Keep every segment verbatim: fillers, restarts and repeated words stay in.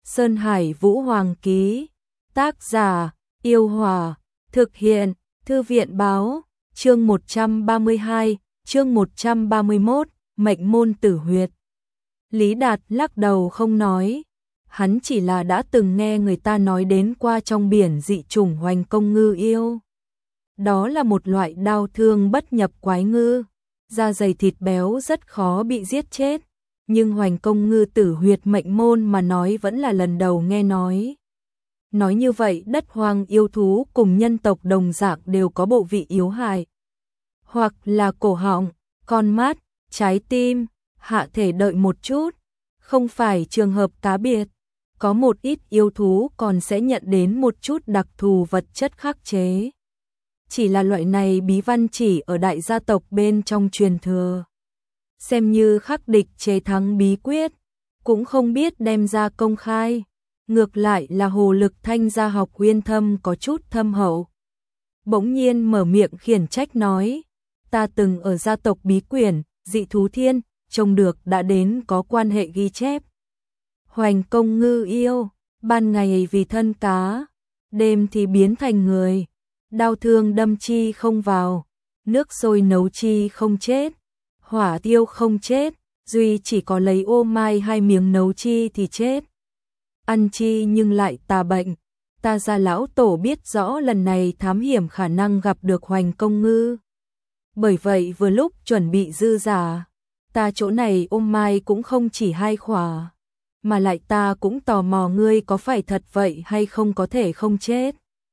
Sơn Hải Vũ Hoàng ký. Tác giả, Yêu Hòa. Thực hiện, Thư viện báo. Chương một trăm ba mươi hai, chương một trăm ba mươi mốt, Mệnh môn tử huyệt. Lý Đạt lắc đầu không nói. Hắn chỉ là đã từng nghe người ta nói đến qua trong biển dị chủng Hoành Công Ngư yêu. Đó là một loại đao thương bất nhập quái ngư, da dày thịt béo rất khó bị giết chết, nhưng Hoành Công Ngư tử huyệt mệnh môn mà nói vẫn là lần đầu nghe nói. Nói như vậy đất hoang yêu thú cùng nhân tộc đồng dạng đều có bộ vị yếu hại, hoặc là cổ họng, con mắt, trái tim, hạ thể đợi một chút, không phải trường hợp cá biệt. Có một ít yêu thú còn sẽ nhận đến một chút đặc thù vật chất khắc chế. Chỉ là loại này bí văn chỉ ở đại gia tộc bên trong truyền thừa. Xem như khắc địch chế thắng bí quyết, cũng không biết đem ra công khai. Ngược lại là Hồ Lực Thanh gia học uyên thâm có chút thâm hậu. Bỗng nhiên mở miệng khiển trách nói, ta từng ở gia tộc bí quyển, dị thú thiên, trông được đã đến có quan hệ ghi chép. Hoành Công Ngư yêu, ban ngày vì thân cá, đêm thì biến thành người, đao thương đâm chi không vào, nước sôi nấu chi không chết, hỏa tiêu không chết, duy chỉ có lấy ô mai hai miếng nấu chi thì chết. Ăn chi nhưng lại tà bệnh, ta gia lão tổ biết rõ lần này thám hiểm khả năng gặp được Hoành Công Ngư. Bởi vậy vừa lúc chuẩn bị dư giả, ta chỗ này ôm mai cũng không chỉ hai khỏa, mà lại ta cũng tò mò ngươi có phải thật vậy hay không có thể không chết.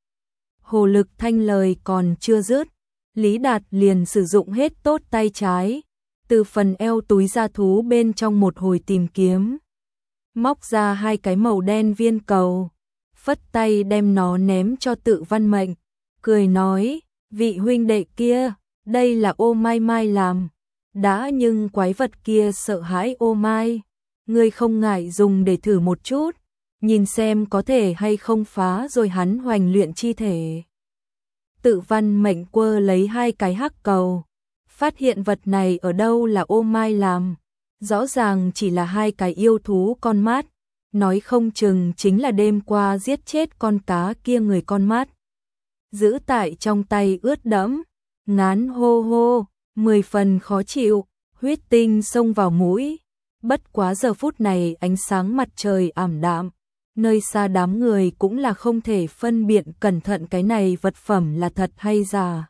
Hồ Lực Thanh lời còn chưa dứt, Lý Đạt liền sử dụng hết tốt tay trái, từ phần eo túi da thú bên trong một hồi tìm kiếm, móc ra hai cái màu đen viên cầu, phất tay đem nó ném cho Tự Văn Mệnh, cười nói, vị huynh đệ kia, đây là ô mai mai làm, đã nhưng quái vật kia sợ hãi ô mai, ngươi không ngại dùng để thử một chút, nhìn xem có thể hay không phá rồi hắn hoành luyện chi thể. Tự Văn Mệnh quơ lấy hai cái hắc cầu, phát hiện vật này ở đâu là ô mai làm, rõ ràng chỉ là hai cái yêu thú con mắt, nói không chừng chính là đêm qua giết chết con cá kia người con mắt. Giữ tại trong tay ướt đẫm, ngán hô hô, mười phần khó chịu, huyết tinh xông vào mũi. Bất quá giờ phút này ánh sáng mặt trời ảm đạm, nơi xa đám người cũng là không thể phân biệt cẩn thận cái này vật phẩm là thật hay giả.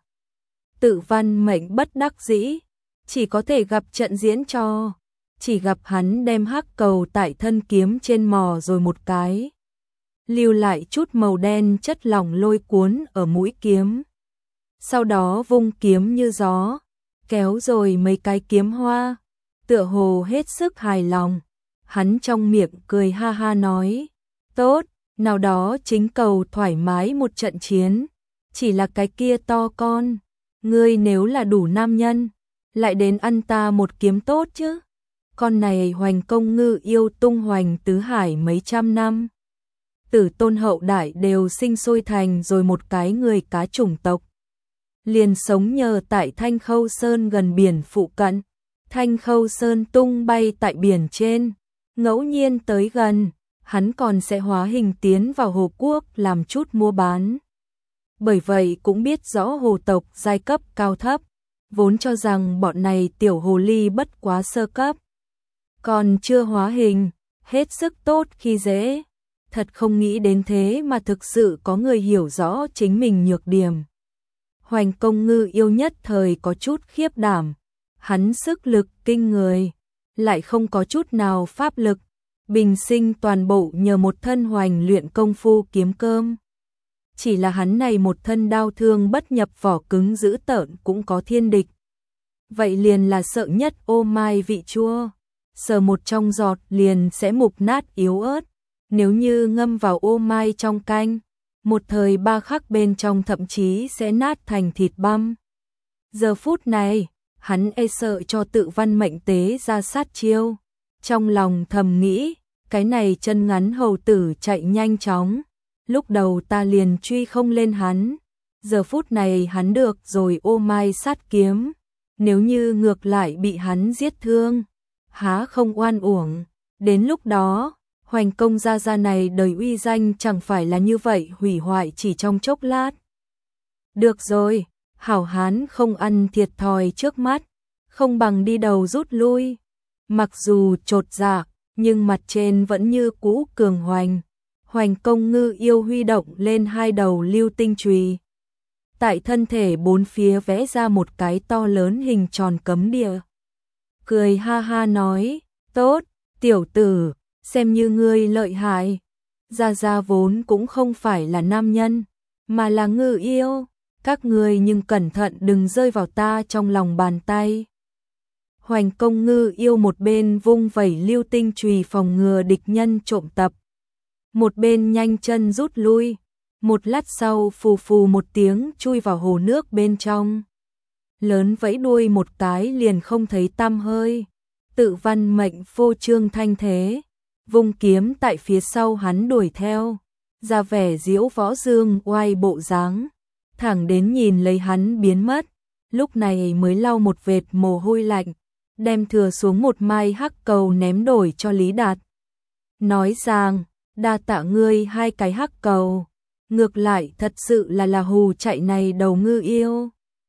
Tự Văn Mệnh bất đắc dĩ, chỉ có thể gặp trận diễn cho, chỉ gặp hắn đem hắc cầu tại thân kiếm trên mò rồi một cái, lưu lại chút màu đen chất lỏng lôi cuốn ở mũi kiếm. Sau đó vung kiếm như gió, kéo rồi mấy cái kiếm hoa, tựa hồ hết sức hài lòng. Hắn trong miệng cười ha ha nói, tốt, nào đó chính cầu thoải mái một trận chiến, chỉ là cái kia to con, ngươi nếu là đủ nam nhân, lại đến ăn ta một kiếm tốt chứ. Con này Hoành Công Ngư yêu tung hoành tứ hải mấy trăm năm, tử tôn hậu đại đều sinh sôi thành rồi một cái người cá chủng tộc, liền sống nhờ tại Thanh Khâu Sơn gần biển phụ cận. Thanh Khâu Sơn tung bay tại biển trên, ngẫu nhiên tới gần, hắn còn sẽ hóa hình tiến vào hồ quốc làm chút mua bán. Bởi vậy cũng biết rõ hồ tộc giai cấp cao thấp, vốn cho rằng bọn này tiểu hồ ly bất quá sơ cấp, còn chưa hóa hình, hết sức tốt khi dễ. Thật không nghĩ đến thế mà thực sự có người hiểu rõ chính mình nhược điểm. Hoành Công Ngư yêu nhất thời có chút khiếp đảm, hắn sức lực kinh người, lại không có chút nào pháp lực, bình sinh toàn bộ nhờ một thân hoành luyện công phu kiếm cơm. Chỉ là hắn này một thân đao thương bất nhập vỏ cứng dữ tợn cũng có thiên địch. Vậy liền là sợ nhất ô mai vị chua, sờ một trong giọt liền sẽ mục nát yếu ớt, nếu như ngâm vào ô mai trong canh, một thời ba khắc bên trong thậm chí sẽ nát thành thịt băm. Giờ phút này, hắn e sợ cho Tự Văn Mệnh tế ra sát chiêu, trong lòng thầm nghĩ, cái này chân ngắn hầu tử chạy nhanh chóng, lúc đầu ta liền truy không lên hắn, giờ phút này hắn được rồi ô mai sát kiếm, nếu như ngược lại bị hắn giết thương, há không oan uổng, đến lúc đó, Hoành công gia gia này đời uy danh chẳng phải là như vậy hủy hoại chỉ trong chốc lát. Được rồi, hảo hán không ăn thiệt thòi trước mắt, không bằng đi đầu rút lui. Mặc dù chột dạ, nhưng mặt trên vẫn như cũ cường hoành. Hoành công ngư yêu huy động lên hai đầu lưu tinh chùy. Tại thân thể bốn phía vẽ ra một cái to lớn hình tròn cấm địa. Cười ha ha nói, tốt, tiểu tử, xem như ngươi lợi hại. Gia Gia vốn cũng không phải là nam nhân, mà là ngư yêu. Các ngươi nhưng cẩn thận đừng rơi vào ta trong lòng bàn tay. Hoành công ngư yêu một bên vung vẩy lưu tinh chùy phòng ngừa địch nhân trộm tập. Một bên nhanh chân rút lui. Một lát sau phù phù một tiếng chui vào hồ nước bên trong. Lớn vẫy đuôi một cái liền không thấy tăm hơi. Tự văn mệnh phô trương thanh thế. Vung kiếm tại phía sau hắn đuổi theo. Ra vẻ diễu võ dương oai bộ dáng. Thẳng đến nhìn lấy hắn biến mất. Lúc này mới lau một vệt mồ hôi lạnh. Đem thừa xuống một mai hắc cầu ném đổi cho Lý Đạt. Nói rằng, đa tạ ngươi hai cái hắc cầu. Ngược lại thật sự là là hù chạy này đầu ngư yêu.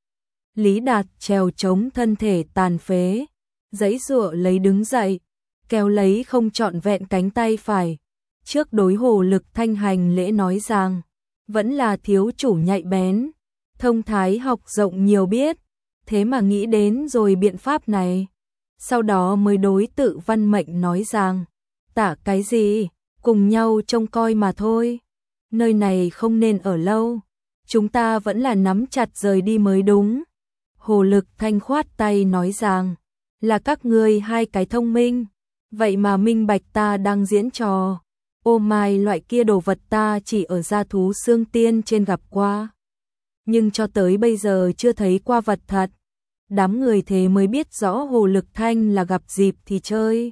Lý Đạt trèo chống thân thể tàn phế. Giãy giụa lấy đứng dậy. Kéo lấy không trọn vẹn cánh tay phải. Trước đối hồ lực thanh hành lễ nói rằng, vẫn là thiếu chủ nhạy bén. Thông thái học rộng nhiều biết. Thế mà nghĩ đến rồi biện pháp này. Sau đó mới đối tự văn mệnh nói rằng, tả cái gì, cùng nhau trông coi mà thôi. Nơi này không nên ở lâu, chúng ta vẫn là nắm chặt rời đi mới đúng. Hồ lực thanh khoát tay nói rằng, là các ngươi hai cái thông minh, vậy mà minh bạch ta đang diễn trò. Ô mai loại kia đồ vật ta chỉ ở gia thú xương tiên trên gặp qua. Nhưng cho tới bây giờ chưa thấy qua vật thật. Đám người thế mới biết rõ hồ lực thanh là gặp dịp thì chơi.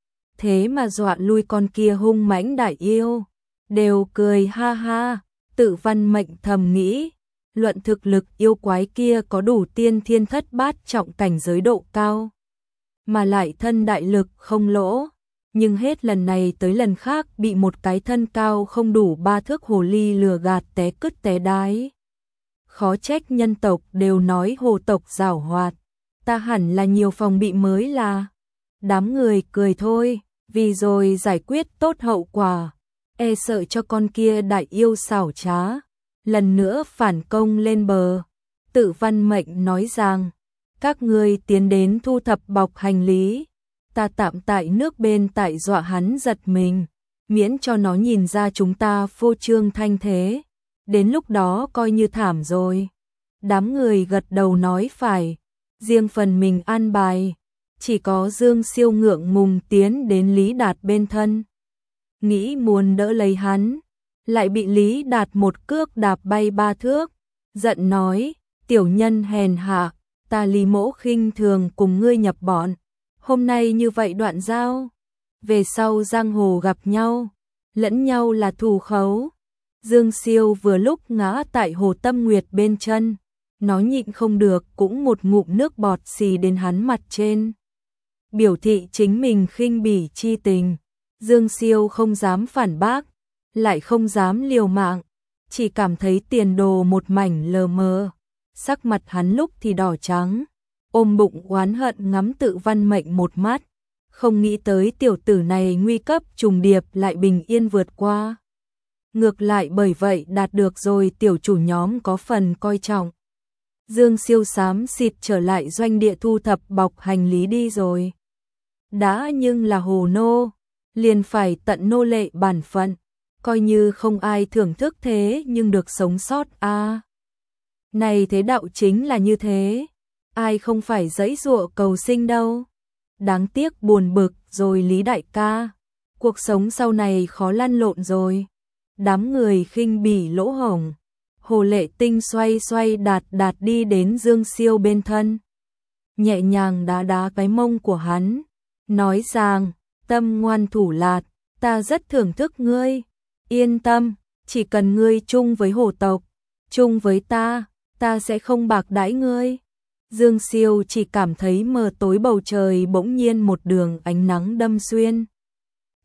Thế mà dọa lui con kia hung mãnh đại yêu. Đều cười ha ha, tự văn mệnh thầm nghĩ. Luận thực lực yêu quái kia có đủ tiên thiên thất bát trọng cảnh giới độ cao. Mà lại thân đại lực không lỗ. Nhưng hết lần này tới lần khác bị một cái thân cao không đủ ba thước hồ ly lừa gạt té cứt té đái. Khó trách nhân tộc đều nói hồ tộc giảo hoạt. Ta hẳn là nhiều phòng bị mới là. Đám người cười thôi, vì rồi giải quyết tốt hậu quả. E sợ cho con kia đại yêu xảo trá. Lần nữa phản công lên bờ. Tự văn mệnh nói rằng, các ngươi tiến đến thu thập bọc hành lý. Ta tạm tại nước bên tại dọa hắn giật mình. Miễn cho nó nhìn ra chúng ta phô trương thanh thế. Đến lúc đó coi như thảm rồi. Đám người gật đầu nói phải. Riêng phần mình an bài. Chỉ có Dương Siêu ngượng ngùng tiến đến Lý Đạt bên thân. Nghĩ muốn đỡ lấy hắn. Lại bị Lý Đạt một cước đạp bay ba thước. Giận nói, tiểu nhân hèn hạ. Ta Lý mỗ khinh thường cùng ngươi nhập bọn. Hôm nay như vậy đoạn giao. Về sau giang hồ gặp nhau. Lẫn nhau là thù khấu. Dương Siêu vừa lúc ngã tại hồ Tâm Nguyệt bên chân. Nó nhịn không được cũng một ngụm nước bọt xì đến hắn mặt trên. Biểu thị chính mình khinh bỉ chi tình. Dương Siêu không dám phản bác. Lại không dám liều mạng. Chỉ cảm thấy tiền đồ một mảnh lờ mờ. Sắc mặt hắn lúc thì đỏ trắng. Ôm bụng oán hận ngắm tự văn mệnh một mắt. Không nghĩ tới tiểu tử này nguy cấp trùng điệp lại bình yên vượt qua. Ngược lại bởi vậy đạt được rồi tiểu chủ nhóm có phần coi trọng. Dương Siêu xám xịt trở lại doanh địa thu thập bọc hành lý đi rồi. Đã nhưng là hồ nô, liền phải tận nô lệ bản phận. Coi như không ai thưởng thức thế nhưng được sống sót a à. Này thế đạo chính là như thế. Ai không phải giãy giụa cầu sinh đâu. Đáng tiếc buồn bực rồi Lý đại ca. Cuộc sống sau này khó lăn lộn rồi. Đám người khinh bỉ lỗ hổng. Hồ Lệ Tinh xoay xoay đạt đạt đi đến Dương Siêu bên thân. Nhẹ nhàng đá đá cái mông của hắn. Nói rằng, tâm ngoan thủ lạt, ta rất thưởng thức ngươi. Yên tâm, chỉ cần ngươi chung với hồ tộc, chung với ta, ta sẽ không bạc đãi ngươi. Dương Siêu chỉ cảm thấy mờ tối bầu trời bỗng nhiên một đường ánh nắng đâm xuyên.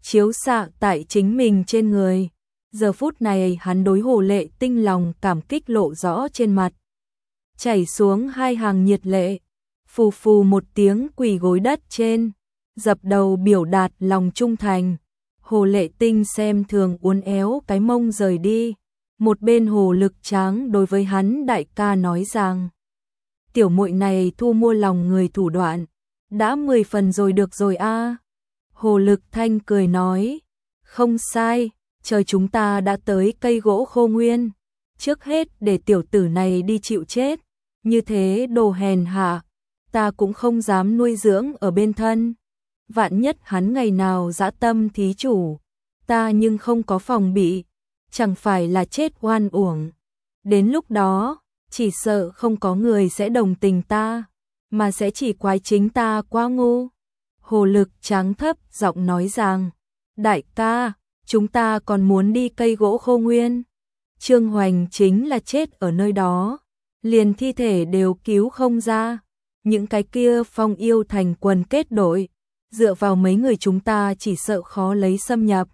chiếu xạ tại chính mình trên người. Giờ phút này hắn đối Hồ Lệ Tinh lòng cảm kích lộ rõ trên mặt. Chảy xuống hai hàng nhiệt lệ, phù phù một tiếng quỳ gối đất trên, dập đầu biểu đạt lòng trung thành. Hồ Lệ Tinh xem thường uốn éo cái mông rời đi. Một bên Hồ Lực Tráng đối với hắn đại ca nói rằng, tiểu muội này thu mua lòng người thủ đoạn, đã mười phần rồi được rồi a. Hồ Lực Thanh cười nói, không sai, trời chúng ta đã tới cây gỗ khô nguyên, trước hết để tiểu tử này đi chịu chết, như thế đồ hèn hạ, ta cũng không dám nuôi dưỡng ở bên thân. Vạn nhất hắn ngày nào dã tâm thí chủ, ta nhưng không có phòng bị, chẳng phải là chết oan uổng. Đến lúc đó, chỉ sợ không có người sẽ đồng tình ta, mà sẽ chỉ quái chính ta quá ngu. Hồ Lực Tráng thấp giọng nói rằng, đại ca, chúng ta còn muốn đi cây gỗ khô nguyên. Trương Hoành chính là chết ở nơi đó, liền thi thể đều cứu không ra. Những cái kia phong yêu thành quần kết đội, dựa vào mấy người chúng ta chỉ sợ khó lấy xâm nhập.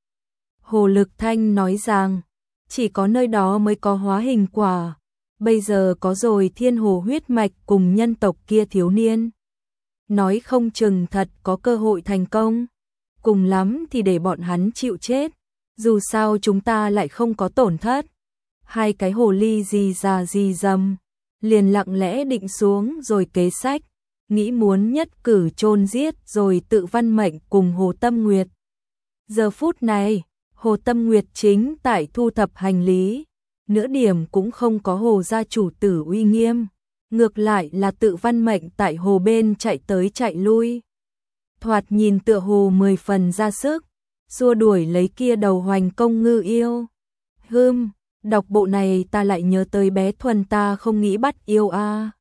Hồ Lực Thanh nói rằng, chỉ có nơi đó mới có hóa hình quả, bây giờ có rồi thiên hồ huyết mạch cùng nhân tộc kia thiếu niên. Nói không chừng thật có cơ hội thành công, cùng lắm thì để bọn hắn chịu chết, dù sao chúng ta lại không có tổn thất. Hai cái hồ ly gì già gì dầm, liền lặng lẽ định xuống rồi kế sách, nghĩ muốn nhất cử chôn giết rồi tự văn mệnh cùng Hồ Tâm Nguyệt. Giờ phút này, Hồ Tâm Nguyệt chính tại thu thập hành lý, nửa điểm cũng không có Hồ gia chủ tử uy nghiêm, ngược lại là tự văn mệnh tại hồ bên chạy tới chạy lui. Thoạt nhìn tựa hồ mười phần ra sức, xua đuổi lấy kia đầu hoành công ngư yêu. Hưm, đọc bộ này ta lại nhớ tới bé Thuần ta không nghĩ bắt yêu a.